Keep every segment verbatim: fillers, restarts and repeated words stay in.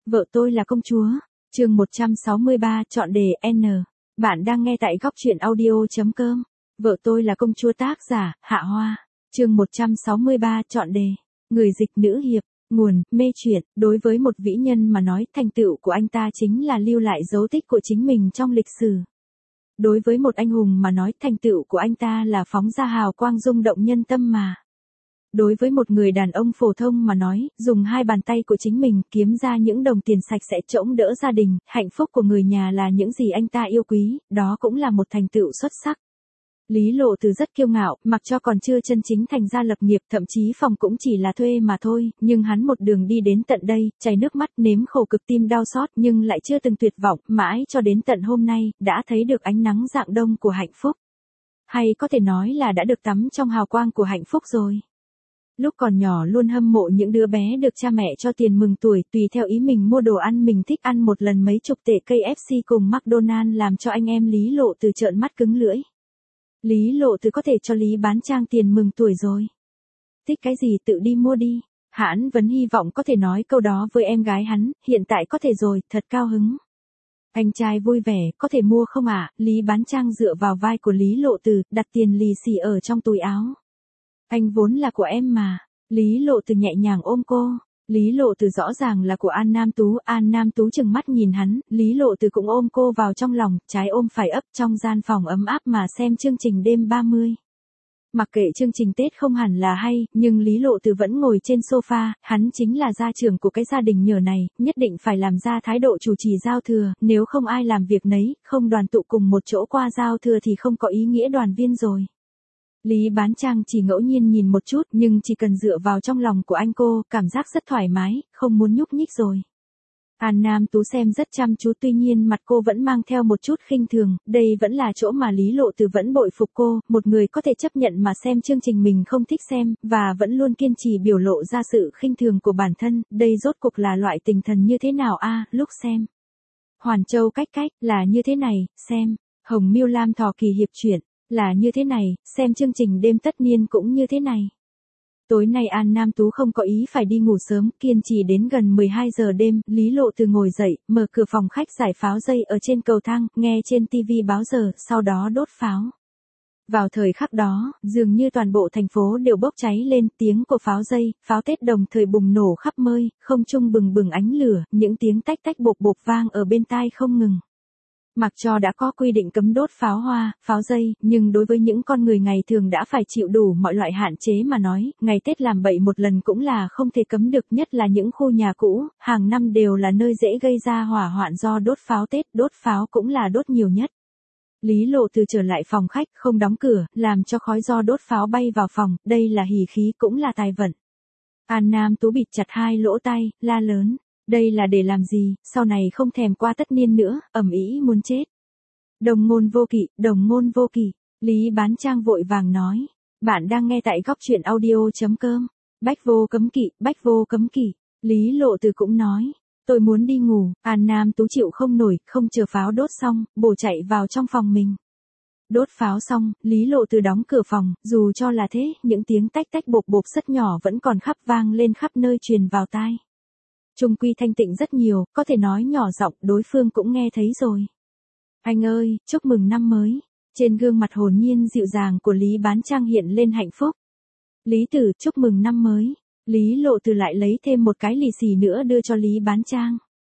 Vợ tôi là công chúa. Chương một trăm sáu mươi ba chọn đề N. Bạn đang nghe tại góc truyện audio.com. Vợ tôi là công chúa, tác giả Hạ Hoa. Chương một trăm sáu mươi ba chọn đề. Người dịch nữ hiệp. Nguồn, mê truyện. Đối với một vĩ nhân mà nói, thành tựu của anh ta chính là lưu lại dấu tích của chính mình trong lịch sử. Đối với một anh hùng mà nói, thành tựu của anh ta là phóng ra hào quang rung động nhân tâm mà. Đối với một người đàn ông phổ thông mà nói, dùng hai bàn tay của chính mình kiếm ra những đồng tiền sạch sẽ chống đỡ gia đình, hạnh phúc của người nhà là những gì anh ta yêu quý, đó cũng là một thành tựu xuất sắc. Lý Lộ Từ rất kiêu ngạo, mặc cho còn chưa chân chính thành ra lập nghiệp, thậm chí phòng cũng chỉ là thuê mà thôi, nhưng hắn một đường đi đến tận đây, chảy nước mắt, nếm khổ cực, tim đau xót, nhưng lại chưa từng tuyệt vọng, mãi cho đến tận hôm nay, đã thấy được ánh nắng rạng đông của hạnh phúc. Hay có thể nói là đã được tắm trong hào quang của hạnh phúc rồi. Lúc còn nhỏ luôn hâm mộ những đứa bé được cha mẹ cho tiền mừng tuổi, tùy theo ý mình mua đồ ăn mình thích ăn, một lần mấy chục tệ ca ép xê cùng McDonald làm cho anh em Lý Lộ Từ trợn mắt cứng lưỡi. Lý Lộ Từ có thể cho Lý Bán Trang tiền mừng tuổi rồi. Thích cái gì tự đi mua đi. Hắn vẫn hy vọng có thể nói câu đó với em gái hắn, hiện tại có thể rồi, thật cao hứng. Anh trai vui vẻ, có thể mua không ạ? À? Lý Bán Trang dựa vào vai của Lý Lộ Từ, đặt tiền lì xì ở trong túi áo. Anh vốn là của em mà. Lý Lộ Từ nhẹ nhàng ôm cô. Lý Lộ Từ rõ ràng là của An Nam Tú. An Nam Tú chừng mắt nhìn hắn, Lý Lộ Từ cũng ôm cô vào trong lòng, trái ôm phải ấp, trong gian phòng ấm áp mà xem chương trình đêm ba mươi. Mặc kệ chương trình Tết không hẳn là hay, nhưng Lý Lộ Từ vẫn ngồi trên sofa, hắn chính là gia trưởng của cái gia đình nhỏ này, nhất định phải làm ra thái độ chủ trì giao thừa, nếu không ai làm việc nấy, không đoàn tụ cùng một chỗ qua giao thừa thì không có ý nghĩa đoàn viên rồi. Lý Bán Trang chỉ ngẫu nhiên nhìn một chút, nhưng chỉ cần dựa vào trong lòng của anh cô, cảm giác rất thoải mái, không muốn nhúc nhích rồi. An Nam Tú xem rất chăm chú, tuy nhiên mặt cô vẫn mang theo một chút khinh thường, đây vẫn là chỗ mà Lý Lộ Từ vẫn bội phục cô, một người có thể chấp nhận mà xem chương trình mình không thích xem, và vẫn luôn kiên trì biểu lộ ra sự khinh thường của bản thân, đây rốt cuộc là loại tinh thần như thế nào a? À, lúc xem Hoàn Châu cách cách, là như thế này, xem Hồng Miêu Lam Thò Kỳ Hiệp Truyện, là như thế này, xem chương trình đêm tất niên cũng như thế này. Tối nay An Nam Tú không có ý phải đi ngủ sớm, kiên trì đến gần mười hai giờ đêm, Lý Lộ Từ ngồi dậy, mở cửa phòng khách, giải pháo dây ở trên cầu thang, nghe trên tivi báo giờ, sau đó đốt pháo. Vào thời khắc đó, dường như toàn bộ thành phố đều bốc cháy lên, tiếng của pháo dây, pháo Tết đồng thời bùng nổ khắp nơi, không trung bừng bừng ánh lửa, những tiếng tách tách bộp bộp vang ở bên tai không ngừng. Mặc cho đã có quy định cấm đốt pháo hoa, pháo dây, nhưng đối với những con người ngày thường đã phải chịu đủ mọi loại hạn chế mà nói, ngày Tết làm bậy một lần cũng là không thể cấm được, nhất là những khu nhà cũ, hàng năm đều là nơi dễ gây ra hỏa hoạn do đốt pháo Tết, đốt pháo cũng là đốt nhiều nhất. Lý Lộ Từ trở lại phòng khách, không đóng cửa, làm cho khói do đốt pháo bay vào phòng, đây là hỉ khí cũng là tài vận. An Nam Tú bịt chặt hai lỗ tai, la lớn. Đây là để làm gì, sau này không thèm qua tất niên nữa, ầm ĩ muốn chết. Đồng ngôn vô kỵ, đồng ngôn vô kỵ, Lý Bán Trang vội vàng nói. Bạn đang nghe tại góc truyện audio.com. Bách vô cấm kỵ, bách vô cấm kỵ, Lý Lộ Từ cũng nói. Tôi muốn đi ngủ, An Nam Tú chịu không nổi, không chờ pháo đốt xong, bổ chạy vào trong phòng mình. Đốt pháo xong, Lý Lộ Từ đóng cửa phòng, dù cho là thế, những tiếng tách tách bộp bộp rất nhỏ vẫn còn khắp vang lên khắp nơi truyền vào tai. Trung quy thanh tịnh rất nhiều, có thể nói nhỏ giọng, đối phương cũng nghe thấy rồi. Anh ơi, chúc mừng năm mới. Trên gương mặt hồn nhiên dịu dàng của Lý Bán Trang hiện lên hạnh phúc. Lý Tử, chúc mừng năm mới. Lý Lộ Từ lại lấy thêm một cái lì xì nữa đưa cho Lý Bán Trang.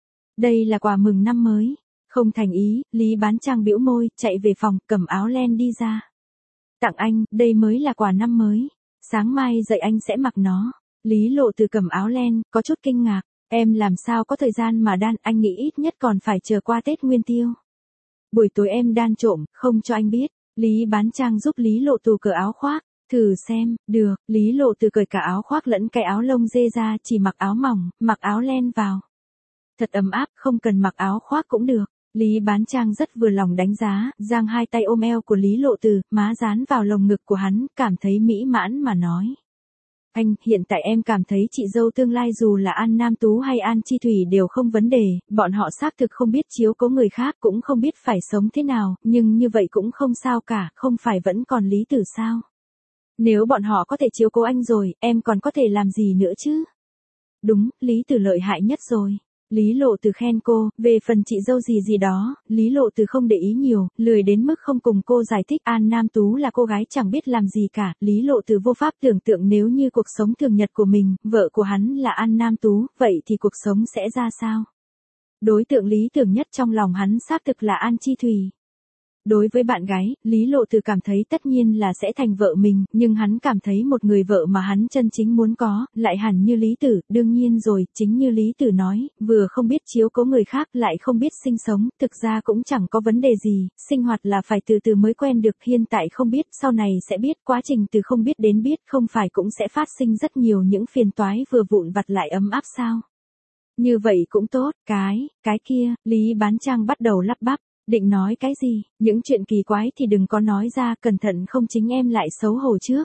Đây là quà mừng năm mới. Không thành ý, Lý Bán Trang bĩu môi, chạy về phòng, cầm áo len đi ra. Tặng anh, đây mới là quà năm mới. Sáng mai dậy anh sẽ mặc nó. Lý Lộ Từ cầm áo len, có chút kinh ngạc. Em làm sao có thời gian mà đan, anh nghĩ ít nhất còn phải chờ qua Tết Nguyên Tiêu. Buổi tối em đan trộm, không cho anh biết. Lý Bán Trang giúp Lý Lộ Từ cởi áo khoác. Thử xem, được, Lý Lộ Từ cởi cả áo khoác lẫn cái áo lông dê ra, chỉ mặc áo mỏng, mặc áo len vào. Thật ấm áp, không cần mặc áo khoác cũng được. Lý Bán Trang rất vừa lòng đánh giá, giang hai tay ôm eo của Lý Lộ Từ, má dán vào lồng ngực của hắn, cảm thấy mỹ mãn mà nói. Anh, hiện tại em cảm thấy chị dâu tương lai dù là An Nam Tú hay An Chi Thủy đều không vấn đề, bọn họ xác thực không biết chiếu cố người khác, cũng không biết phải sống thế nào, nhưng như vậy cũng không sao cả, không phải vẫn còn Lý Tử sao? Nếu bọn họ có thể chiếu cố anh rồi, em còn có thể làm gì nữa chứ? Đúng, Lý Tử lợi hại nhất rồi. Lý Lộ Từ khen cô, về phần chị dâu gì gì đó, Lý Lộ Từ không để ý nhiều, lười đến mức không cùng cô giải thích. An Nam Tú là cô gái chẳng biết làm gì cả, Lý Lộ Từ vô pháp tưởng tượng nếu như cuộc sống thường nhật của mình, vợ của hắn là An Nam Tú, vậy thì cuộc sống sẽ ra sao? Đối tượng lý tưởng nhất trong lòng hắn xác thực là An Chi Thùy. Đối với bạn gái, Lý Lộ Từ cảm thấy tất nhiên là sẽ thành vợ mình, nhưng hắn cảm thấy một người vợ mà hắn chân chính muốn có, lại hẳn như Lý Tử. Đương nhiên rồi, chính như Lý Tử nói, vừa không biết chiếu cố người khác lại không biết sinh sống, thực ra cũng chẳng có vấn đề gì, sinh hoạt là phải từ từ mới quen được, hiện tại không biết, sau này sẽ biết, quá trình từ không biết đến biết không phải cũng sẽ phát sinh rất nhiều những phiền toái vừa vụn vặt lại ấm áp sao. Như vậy cũng tốt, cái, cái kia, Lý Bán Trang bắt đầu lắp bắp. Định nói cái gì, những chuyện kỳ quái thì đừng có nói ra, cẩn thận không chính em lại xấu hổ trước.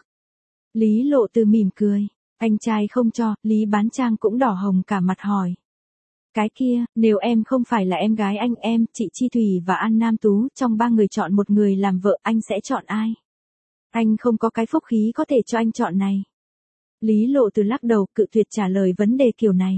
Lý Lộ Từ mỉm cười, anh trai không cho, Lý Bán Trang cũng đỏ hồng cả mặt hỏi. Cái kia, nếu em không phải là em gái anh, em, chị Chi Thùy và An Nam Tú, trong ba người chọn một người làm vợ, anh sẽ chọn ai? Anh không có cái phúc khí có thể cho anh chọn này. Lý Lộ Từ lắc đầu, cự tuyệt trả lời vấn đề kiểu này.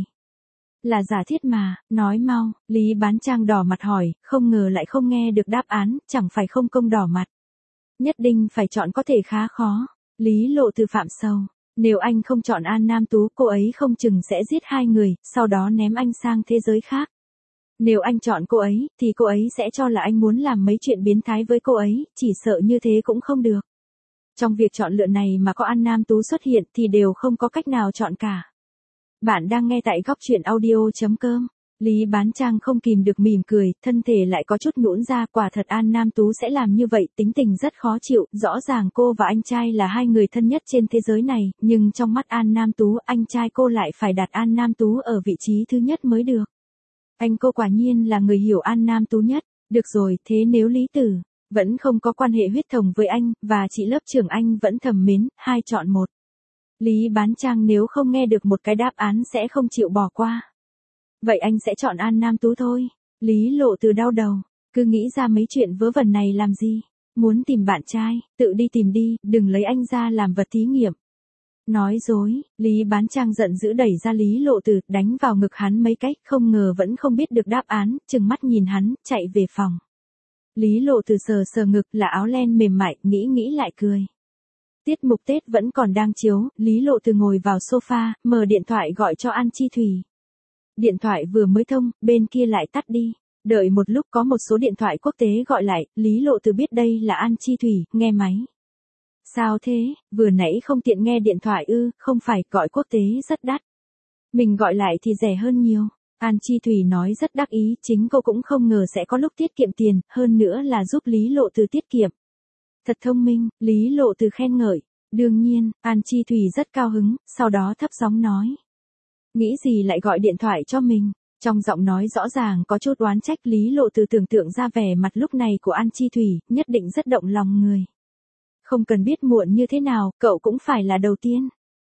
Là giả thiết mà, nói mau, Lý Bán Trang đỏ mặt hỏi, không ngờ lại không nghe được đáp án, chẳng phải không công đỏ mặt. Nhất định phải chọn có thể khá khó. Lý Lộ Từ phạm sầu, nếu anh không chọn An Nam Tú, cô ấy không chừng sẽ giết hai người, sau đó ném anh sang thế giới khác. Nếu anh chọn cô ấy, thì cô ấy sẽ cho là anh muốn làm mấy chuyện biến thái với cô ấy, chỉ sợ như thế cũng không được. Trong việc chọn lựa này mà có An Nam Tú xuất hiện thì đều không có cách nào chọn cả. Bạn đang nghe tại góc truyện audio.com. Lý Bán Trang không kìm được mỉm cười, thân thể lại có chút nhũn ra, quả thật An Nam Tú sẽ làm như vậy, tính tình rất khó chịu, rõ ràng cô và anh trai là hai người thân nhất trên thế giới này, nhưng trong mắt An Nam Tú, anh trai cô lại phải đặt An Nam Tú ở vị trí thứ nhất mới được. Anh cô quả nhiên là người hiểu An Nam Tú nhất, được rồi, thế nếu Lý Tử vẫn không có quan hệ huyết thống với anh, và chị lớp trưởng anh vẫn thầm mến, hai chọn một. Lý Bán Trang nếu không nghe được một cái đáp án sẽ không chịu bỏ qua. Vậy anh sẽ chọn An Nam Tú thôi. Lý Lộ Từ đau đầu, cứ nghĩ ra mấy chuyện vớ vẩn này làm gì. Muốn tìm bạn trai, tự đi tìm đi, đừng lấy anh ra làm vật thí nghiệm. Nói dối, Lý Bán Trang giận dữ đẩy ra Lý Lộ Từ, đánh vào ngực hắn mấy cách, không ngờ vẫn không biết được đáp án, trừng mắt nhìn hắn, chạy về phòng. Lý Lộ Từ sờ sờ ngực là áo len mềm mại, nghĩ nghĩ lại cười. Tiết mục Tết vẫn còn đang chiếu, Lý Lộ Từ ngồi vào sofa, mở điện thoại gọi cho An Chi Thùy. Điện thoại vừa mới thông, bên kia lại tắt đi. Đợi một lúc có một số điện thoại quốc tế gọi lại, Lý Lộ Từ biết đây là An Chi Thùy, nghe máy. Sao thế, vừa nãy không tiện nghe điện thoại ư, không phải, gọi quốc tế rất đắt. Mình gọi lại thì rẻ hơn nhiều. An Chi Thùy nói rất đắc ý, chính cô cũng không ngờ sẽ có lúc tiết kiệm tiền, hơn nữa là giúp Lý Lộ Từ tiết kiệm. Thật thông minh, Lý Lộ Từ khen ngợi. Đương nhiên, An Chi Thùy rất cao hứng, sau đó thấp giọng nói. Nghĩ gì lại gọi điện thoại cho mình? Trong giọng nói rõ ràng có chút oán trách. Lý Lộ Từ tưởng tượng ra vẻ mặt lúc này của An Chi Thùy, nhất định rất động lòng người. Không cần biết muộn như thế nào, cậu cũng phải là đầu tiên.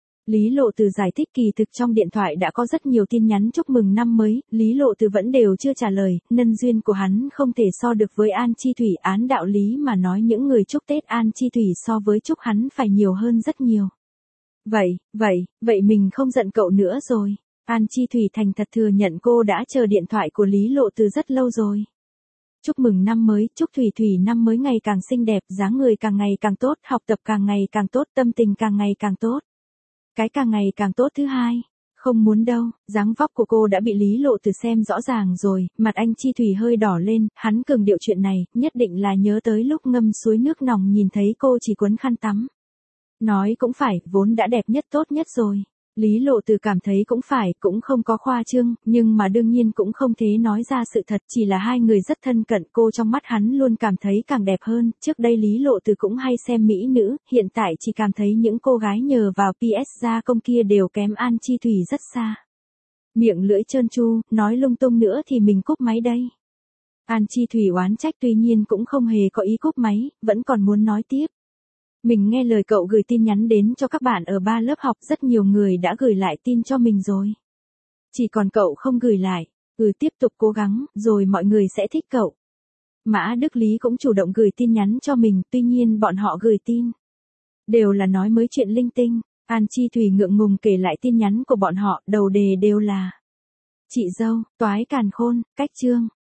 Lý Lộ Từ giải thích kỳ thực trong điện thoại đã có rất nhiều tin nhắn chúc mừng năm mới, Lý Lộ Từ vẫn đều chưa trả lời, nhân duyên của hắn không thể so được với An Chi Thùy, án đạo lý mà nói những người chúc Tết An Chi Thùy so với chúc hắn phải nhiều hơn rất nhiều. Vậy, vậy, vậy mình không giận cậu nữa rồi. An Chi Thùy thành thật thừa nhận cô đã chờ điện thoại của Lý Lộ Từ rất lâu rồi. Chúc mừng năm mới, chúc Thùy Thùy năm mới ngày càng xinh đẹp, dáng người càng ngày càng tốt, học tập càng ngày càng tốt, tâm tình càng ngày càng tốt. Cái càng ngày càng tốt thứ hai. Không muốn đâu, dáng vóc của cô đã bị Lý Lộ Từ xem rõ ràng rồi, mặt anh Chi Thùy hơi đỏ lên, hắn cường điệu chuyện này, nhất định là nhớ tới lúc ngâm suối nước nòng nhìn thấy cô chỉ quấn khăn tắm. Nói cũng phải, vốn đã đẹp nhất tốt nhất rồi. Lý Lộ Từ cảm thấy cũng phải, cũng không có khoa trương, nhưng mà đương nhiên cũng không thể nói ra sự thật, chỉ là hai người rất thân cận, cô trong mắt hắn luôn cảm thấy càng đẹp hơn, trước đây Lý Lộ Từ cũng hay xem mỹ nữ, hiện tại chỉ cảm thấy những cô gái nhờ vào pê ét gia công kia đều kém An Chi Thùy rất xa. Miệng lưỡi trơn tru, nói lung tung nữa thì mình cúp máy đây. An Chi Thùy oán trách tuy nhiên cũng không hề có ý cúp máy, vẫn còn muốn nói tiếp. Mình nghe lời cậu gửi tin nhắn đến cho các bạn ở ba lớp học, rất nhiều người đã gửi lại tin cho mình rồi. Chỉ còn cậu không gửi lại, ừ tiếp tục cố gắng, rồi mọi người sẽ thích cậu. Mã Đức Lý cũng chủ động gửi tin nhắn cho mình, tuy nhiên bọn họ gửi tin. Đều là nói mới chuyện linh tinh, An Chi Thùy ngượng ngùng kể lại tin nhắn của bọn họ, đầu đề đều là. Chị dâu, toái càn khôn, cách chương.